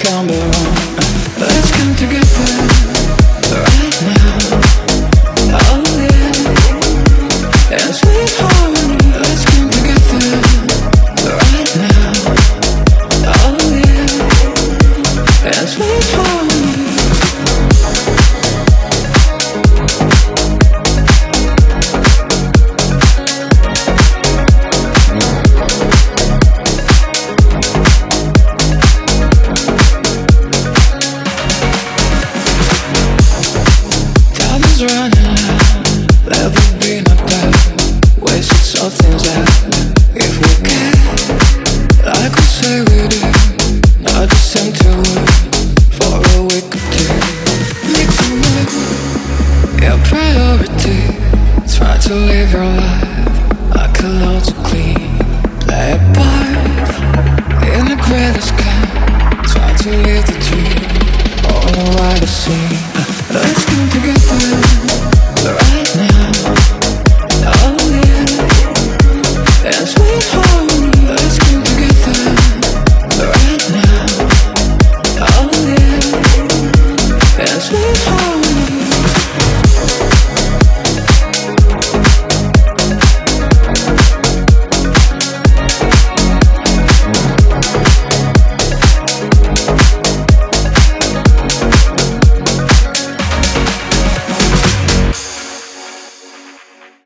can be wrong. Let's come together right now. Oh yeah, and sweet harmony. Let's come together right now. Oh yeah, and sweet harmony. Running out, there will be no doubt. Wasted so things out. If we can, like we say we do, not just empty words for a week or two. Make them work, your priority. Try to live your life like a lot to clean. Play a part in the greatest sky. Try to live the